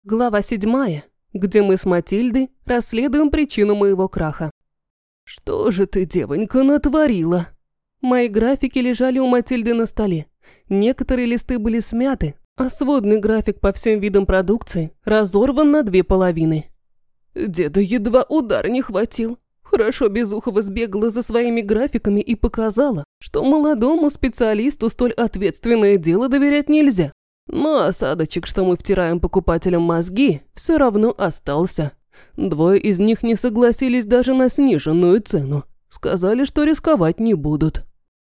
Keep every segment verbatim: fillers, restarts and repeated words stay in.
Глава седьмая, где мы с Матильдой расследуем причину моего краха. «Что же ты, девонька, натворила?» Мои графики лежали у Матильды на столе. Некоторые листы были смяты, а сводный график по всем видам продукции разорван на две половины. Деда едва удар не хватил. Хорошо Безухова сбегала за своими графиками и показала, что молодому специалисту столь ответственное дело доверять нельзя. Но осадочек, что мы втираем покупателям мозги, все равно остался. Двое из них не согласились даже на сниженную цену. Сказали, что рисковать не будут.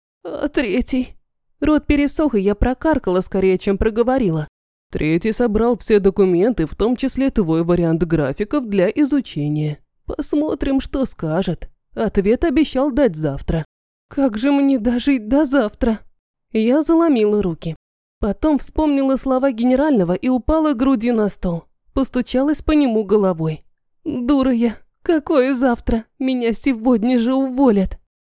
А третий? Рот пересох, и я прокаркала скорее, чем проговорила. Третий собрал все документы, в том числе твой вариант графиков для изучения. Посмотрим, что скажет. Ответ обещал дать завтра. Как же мне дожить до завтра? Я заломила руки. Потом вспомнила слова генерального и упала грудью на стол. Постучалась по нему головой. Дура я. Какое завтра? Меня сегодня же уволят.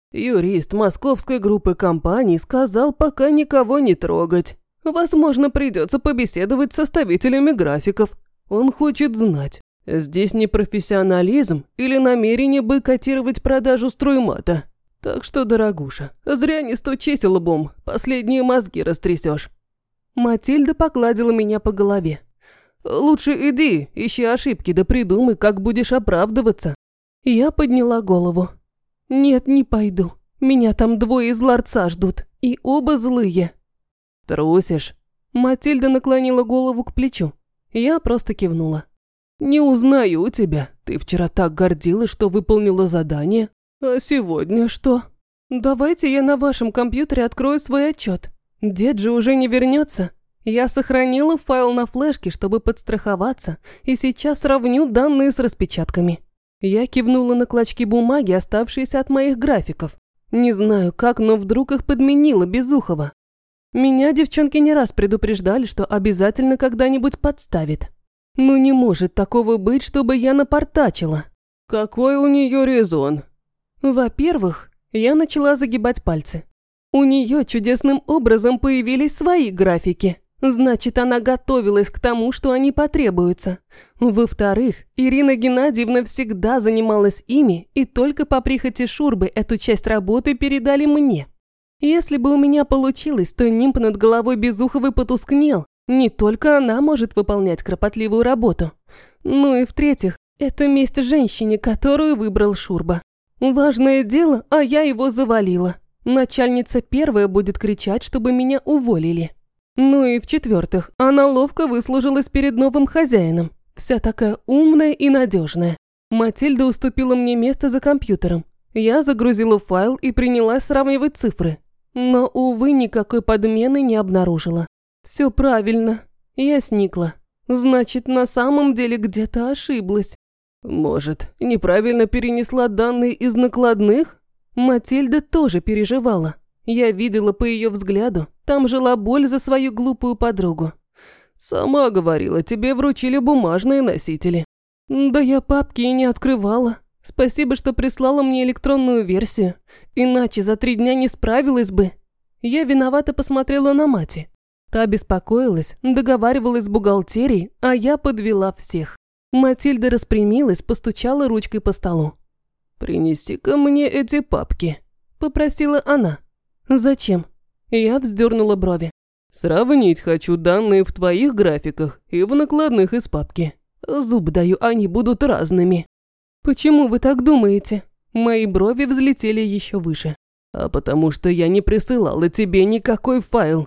Юрист московской группы компаний сказал пока никого не трогать. Возможно, придется побеседовать с составителями графиков. Он хочет знать, здесь не профессионализм или намерение бойкотировать продажу строймата. Так что, дорогуша, зря не стучись лбом, последние мозги растрясешь. Матильда погладила меня по голове. «Лучше иди, ищи ошибки, да придумай, как будешь оправдываться». Я подняла голову. «Нет, не пойду. Меня там двое из ларца ждут, и оба злые». «Трусишь?» Матильда наклонила голову к плечу. Я просто кивнула. «Не узнаю тебя. Ты вчера так гордилась, что выполнила задание. А сегодня что? Давайте я на вашем компьютере открою свой отчет. Дед же уже не вернется. Я сохранила файл на флешке, чтобы подстраховаться, и сейчас сравню данные с распечатками». Я кивнула на клочки бумаги, оставшиеся от моих графиков. Не знаю как, но вдруг их подменила Безухова. Меня девчонки не раз предупреждали, что обязательно когда-нибудь подставит. Ну не может такого быть, чтобы я напортачила. Какой у нее резон? Во-первых, я начала загибать пальцы. У нее чудесным образом появились свои графики. Значит, она готовилась к тому, что они потребуются. Во-вторых, Ирина Геннадьевна всегда занималась ими, и только по прихоти Шурбы эту часть работы передали мне. Если бы у меня получилось, то нимб над головой Безуховой потускнел. Не только она может выполнять кропотливую работу. Ну и в-третьих, это месть женщине, которую выбрал Шурба. Важное дело, а я его завалила. Начальница первая будет кричать, чтобы меня уволили. Ну и в-четвертых, она ловко выслужилась перед новым хозяином. Вся такая умная и надежная. Матильда уступила мне место за компьютером. Я загрузила файл и принялась сравнивать цифры. Но, увы, никакой подмены не обнаружила. Все правильно. Я сникла. Значит, на самом деле где-то ошиблась. Может, неправильно перенесла данные из накладных? Матильда тоже переживала. Я видела по ее взгляду, там жила боль за свою глупую подругу. «Сама говорила, тебе вручили бумажные носители». «Да я папки и не открывала. Спасибо, что прислала мне электронную версию. Иначе за три дня не справилась бы». Я виновато посмотрела на мать. Та беспокоилась, договаривалась с бухгалтерией, а я подвела всех. Матильда распрямилась, постучала ручкой по столу. «Принеси-ка мне эти папки», – попросила она. «Зачем?» Я вздернула брови. «Сравнить хочу данные в твоих графиках и в накладных из папки. Зуб даю, они будут разными». «Почему вы так думаете?» Мои брови взлетели еще выше. «А потому что я не присылала тебе никакой файл».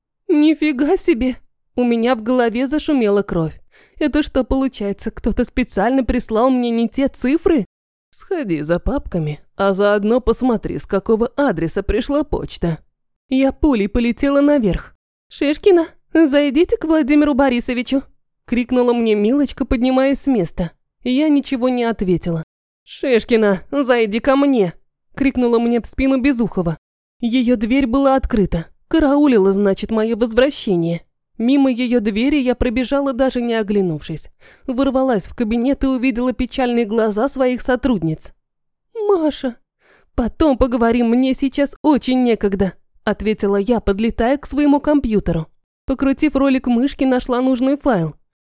«Нифига себе!» У меня в голове зашумела кровь. «Это что получается, кто-то специально прислал мне не те цифры?» «Сходи за папками, а заодно посмотри, с какого адреса пришла почта». Я пулей полетела наверх. «Шишкина, зайдите к Владимиру Борисовичу!» – крикнула мне Милочка, поднимаясь с места. Я ничего не ответила. «Шишкина, зайди ко мне!» – крикнула мне в спину Безухова. Ее дверь была открыта. Караулила, значит, мое возвращение. Мимо ее двери я пробежала, даже не оглянувшись. Ворвалась в кабинет и увидела печальные глаза своих сотрудниц. «Маша, потом поговорим, мне сейчас очень некогда», – ответила я, подлетая к своему компьютеру. Покрутив ролик мышки, нашла нужный файл.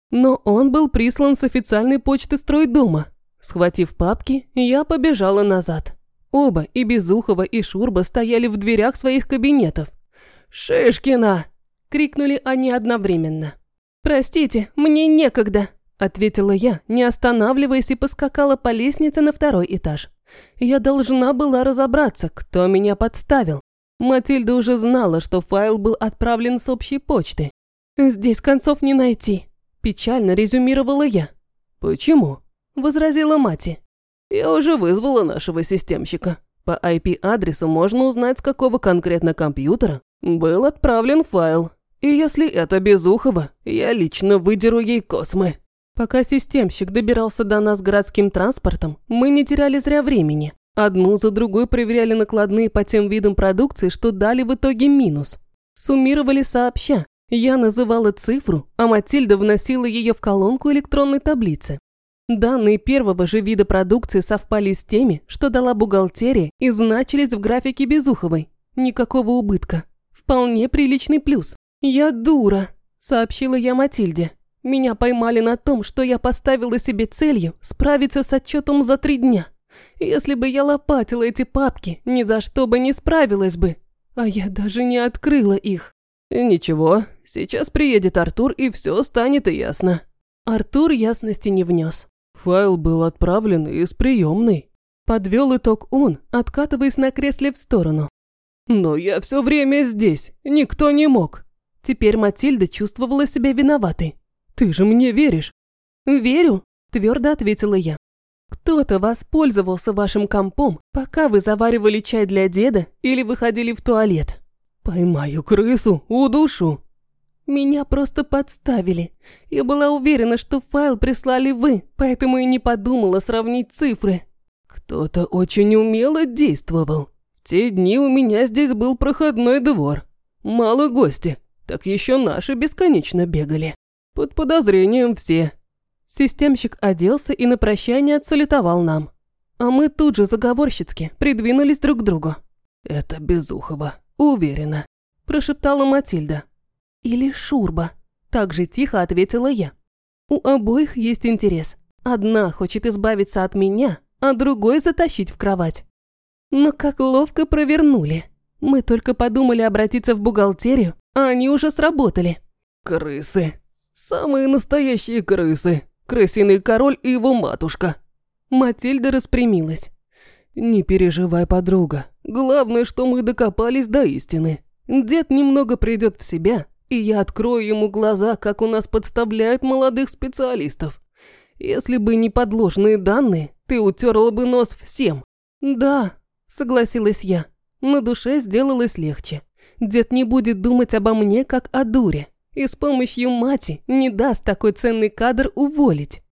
Но он был прислан с официальной почты стройдома. Схватив папки, я побежала назад. Оба, и Безухова, и Шурба, стояли в дверях своих кабинетов. «Шишкина!» – крикнули они одновременно. «Простите, мне некогда», – ответила я, не останавливаясь, и поскакала по лестнице на второй этаж. Я должна была разобраться, кто меня подставил. Матильда уже знала, что файл был отправлен с общей почты. «Здесь концов не найти», – печально резюмировала я. «Почему?» – возразила Мати. «Я уже вызвала нашего системщика. По ай пи-адресу можно узнать, с какого конкретно компьютера был отправлен файл. И если это Безухова, я лично выдеру ей космы». Пока системщик добирался до нас городским транспортом, мы не теряли зря времени. Одну за другой проверяли накладные по тем видам продукции, что дали в итоге минус. Суммировали сообща. Я называла цифру, а Матильда вносила ее в колонку электронной таблицы. Данные первого же вида продукции совпали с теми, что дала бухгалтерия, и значились в графике Безуховой. Никакого убытка. Вполне приличный плюс. «Я дура», – сообщила я Матильде. «Меня поймали на том, что я поставила себе целью справиться с отчетом за три дня. Если бы я лопатила эти папки, ни за что бы не справилась бы. А я даже не открыла их». «Ничего, сейчас приедет Артур, и все станет ясно». Артур ясности не внес. «Файл был отправлен из приемной», – подвел итог он, откатываясь на кресле в сторону. «Но я все время здесь, никто не мог». Теперь Матильда чувствовала себя виноватой. «Ты же мне веришь?» «Верю», – твердо ответила я. «Кто-то воспользовался вашим компом, пока вы заваривали чай для деда или выходили в туалет». «Поймаю крысу, удушу». «Меня просто подставили. Я была уверена, что файл прислали вы, поэтому и не подумала сравнить цифры». «Кто-то очень умело действовал. В те дни у меня здесь был проходной двор. Мало гостей, так еще наши бесконечно бегали. Под подозрением все». Системщик оделся и на прощание отсалютовал нам. А мы тут же заговорщицки придвинулись друг к другу. «Это Безухова, уверена», – прошептала Матильда. «Или Шурба», – так же тихо ответила я. «У обоих есть интерес. Одна хочет избавиться от меня, а другой затащить в кровать». Но как ловко провернули. Мы только подумали обратиться в бухгалтерию, а они уже сработали. «Крысы. Самые настоящие крысы. Крысиный король и его матушка». Матильда распрямилась. «Не переживай, подруга. Главное, что мы докопались до истины. Дед немного придет в себя, и я открою ему глаза, как у нас подставляют молодых специалистов. Если бы не подложные данные, ты утерла бы нос всем». «Да», – согласилась я. На душе сделалось легче. Дед не будет думать обо мне, как о дуре, и с помощью мати не даст такой ценный кадр уволить.